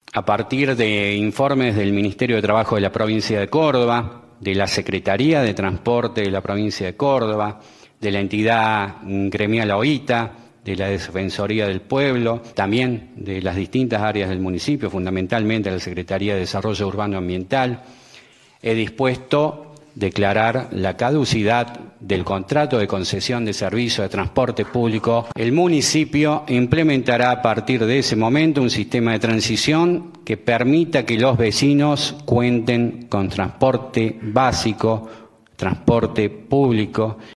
A partir de informes del Ministerio de Trabajo de la provincia de Córdoba, de la Secretaría de Transporte de la provincia de Córdoba, de la entidad gremial OITA, de la Defensoría del Pueblo, también de las distintas áreas del municipio, fundamentalmente la Secretaría de Desarrollo Urbano Ambiental, he dispuesto declarar la caducidad del contrato de concesión de servicio de transporte público. El municipio implementará a partir de ese momento un sistema de transición que permita que los vecinos cuenten con transporte básico, transporte público